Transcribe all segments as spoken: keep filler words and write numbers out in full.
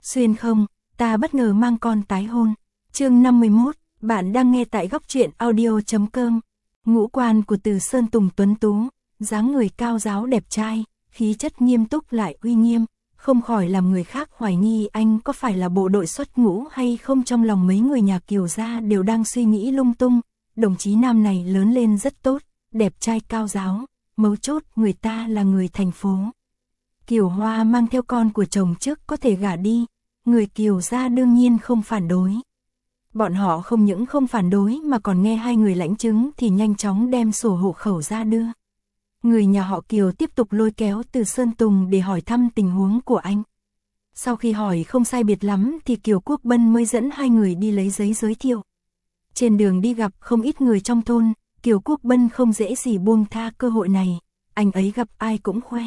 Xuyên không, ta bất ngờ mang con tái hôn. Chương năm mươi mốt, bạn đang nghe tại góc truyện audio.com. Ngũ quan của Từ Sơn Tùng tuấn tú, dáng người cao ráo đẹp trai, khí chất nghiêm túc lại uy nghiêm, không khỏi làm người khác hoài nghi anh có phải là bộ đội xuất ngũ hay không. Trong lòng mấy người nhà Kiều gia đều đang suy nghĩ lung tung. Đồng chí nam này lớn lên rất tốt, đẹp trai cao ráo, mấu chốt người ta là người thành phố. Kiều Hoa mang theo con của chồng trước có thể gả đi, người Kiều gia đương nhiên không phản đối. Bọn họ không những không phản đối mà còn nghe hai người lãnh chứng thì nhanh chóng đem sổ hộ khẩu ra đưa. Người nhà họ Kiều tiếp tục lôi kéo Từ Sơn Tùng để hỏi thăm tình huống của anh. Sau khi hỏi không sai biệt lắm thì Kiều Quốc Bân mới dẫn hai người đi lấy giấy giới thiệu. Trên đường đi gặp không ít người trong thôn, Kiều Quốc Bân không dễ gì buông tha cơ hội này, anh ấy gặp ai cũng khoe.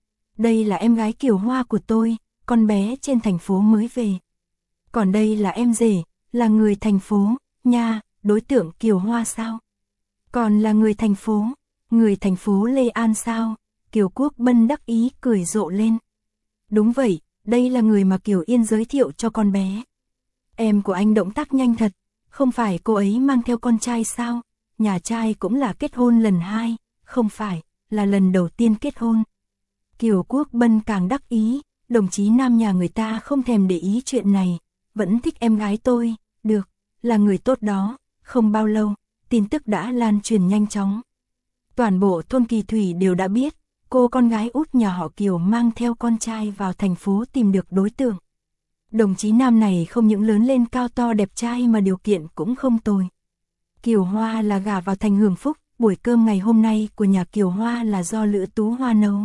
Đây là em gái Kiều Hoa của tôi, con bé trên thành phố mới về. Còn đây là em rể, là người thành phố, nha, đối tượng Kiều Hoa sao? Còn là người thành phố, người thành phố Lê An sao? Kiều Quốc Bân đắc ý cười rộ lên. Đúng vậy, đây là người mà Kiều Yên giới thiệu cho con bé. Em của anh động tác nhanh thật, không phải cô ấy mang theo con trai sao? Nhà trai cũng là kết hôn lần hai, không phải, là lần đầu tiên kết hôn. Kiều Quốc Bân càng đắc ý, đồng chí nam nhà người ta không thèm để ý chuyện này, vẫn thích em gái tôi, được, là người tốt đó. Không bao lâu, tin tức đã lan truyền nhanh chóng. Toàn bộ thôn Kỳ Thủy đều đã biết, cô con gái út nhà họ Kiều mang theo con trai vào thành phố tìm được đối tượng. Đồng chí nam này không những lớn lên cao to đẹp trai mà điều kiện cũng không tồi. Kiều Hoa là gả vào thành Hưởng Phúc, buổi cơm ngày hôm nay của nhà Kiều Hoa là do Lữ Tú Hoa nấu.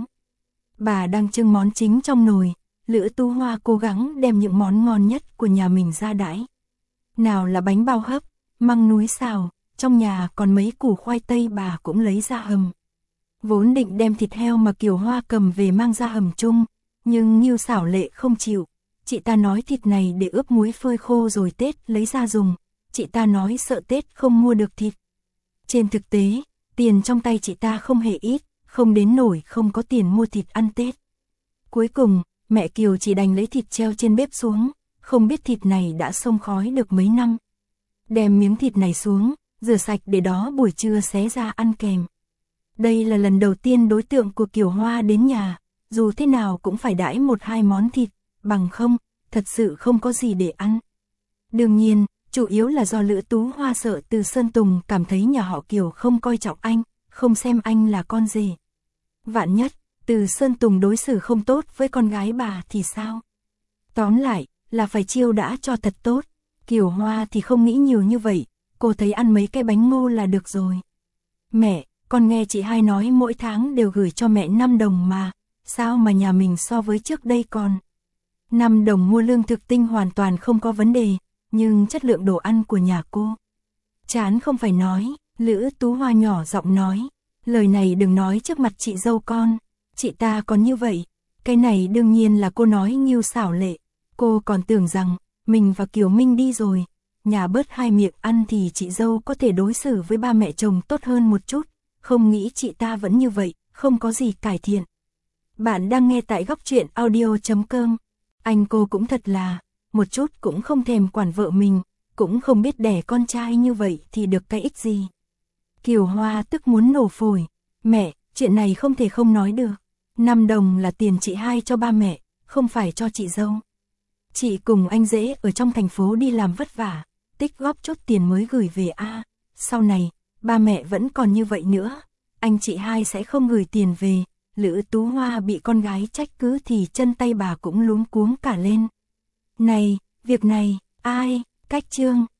Bà đang trưng món chính trong nồi, Lữ Tú Hoa cố gắng đem những món ngon nhất của nhà mình ra đãi. Nào là bánh bao hấp, măng núi xào, trong nhà còn mấy củ khoai tây bà cũng lấy ra hầm. Vốn định đem thịt heo mà Kiều Hoa cầm về mang ra hầm chung, nhưng Ngưu Xảo Lệ không chịu. Chị ta nói thịt này để ướp muối phơi khô rồi Tết lấy ra dùng. Chị ta nói sợ Tết không mua được thịt. Trên thực tế, tiền trong tay chị ta không hề ít, không đến nổi không có tiền mua thịt ăn Tết. Cuối cùng, mẹ Kiều chỉ đành lấy thịt treo trên bếp xuống, không biết thịt này đã xông khói được mấy năm. Đem miếng thịt này xuống, rửa sạch để đó buổi trưa xé ra ăn kèm. Đây là lần đầu tiên đối tượng của Kiều Hoa đến nhà, dù thế nào cũng phải đãi một hai món thịt, bằng không, thật sự không có gì để ăn. Đương nhiên, chủ yếu là do Lữ Tú Hoa sợ Từ Sơn Tùng cảm thấy nhà họ Kiều không coi trọng anh, không xem anh là con rể. Vạn nhất, Từ Sơn Tùng đối xử không tốt với con gái bà thì sao? Tóm lại, là phải chiêu đãi cho thật tốt. Kiều Hoa thì không nghĩ nhiều như vậy, cô thấy ăn mấy cái bánh ngô là được rồi. Mẹ, con nghe chị hai nói mỗi tháng đều gửi cho mẹ năm đồng mà, sao mà nhà mình so với trước đây còn? năm đồng mua lương thực tinh hoàn toàn không có vấn đề, nhưng chất lượng đồ ăn của nhà cô. Chán không phải nói, Lữ Tú Hoa nhỏ giọng nói, lời này đừng nói trước mặt chị dâu con, chị ta còn như vậy. Cái này đương nhiên là cô nói Ngưu Xảo Lệ, cô còn tưởng rằng mình và Kiều Minh đi rồi, nhà bớt hai miệng ăn thì chị dâu có thể đối xử với ba mẹ chồng tốt hơn một chút, không nghĩ chị ta vẫn như vậy, không có gì cải thiện. Bạn đang nghe tại góc truyện audio.com. Anh cô cũng thật là, một chút cũng không thèm quản vợ mình, cũng không biết đẻ con trai như vậy thì được cái ích gì. Kiều Hoa tức muốn nổ phổi, mẹ, chuyện này không thể không nói được. năm đồng là tiền chị hai cho ba mẹ, không phải cho chị dâu. Chị cùng anh rể ở trong thành phố đi làm vất vả, tích góp chút tiền mới gửi về a. À, sau này, ba mẹ vẫn còn như vậy nữa, anh chị hai sẽ không gửi tiền về. Lữ Tú Hoa bị con gái trách cứ thì chân tay bà cũng luống cuống cả lên. Này, việc này, ai, cách trương,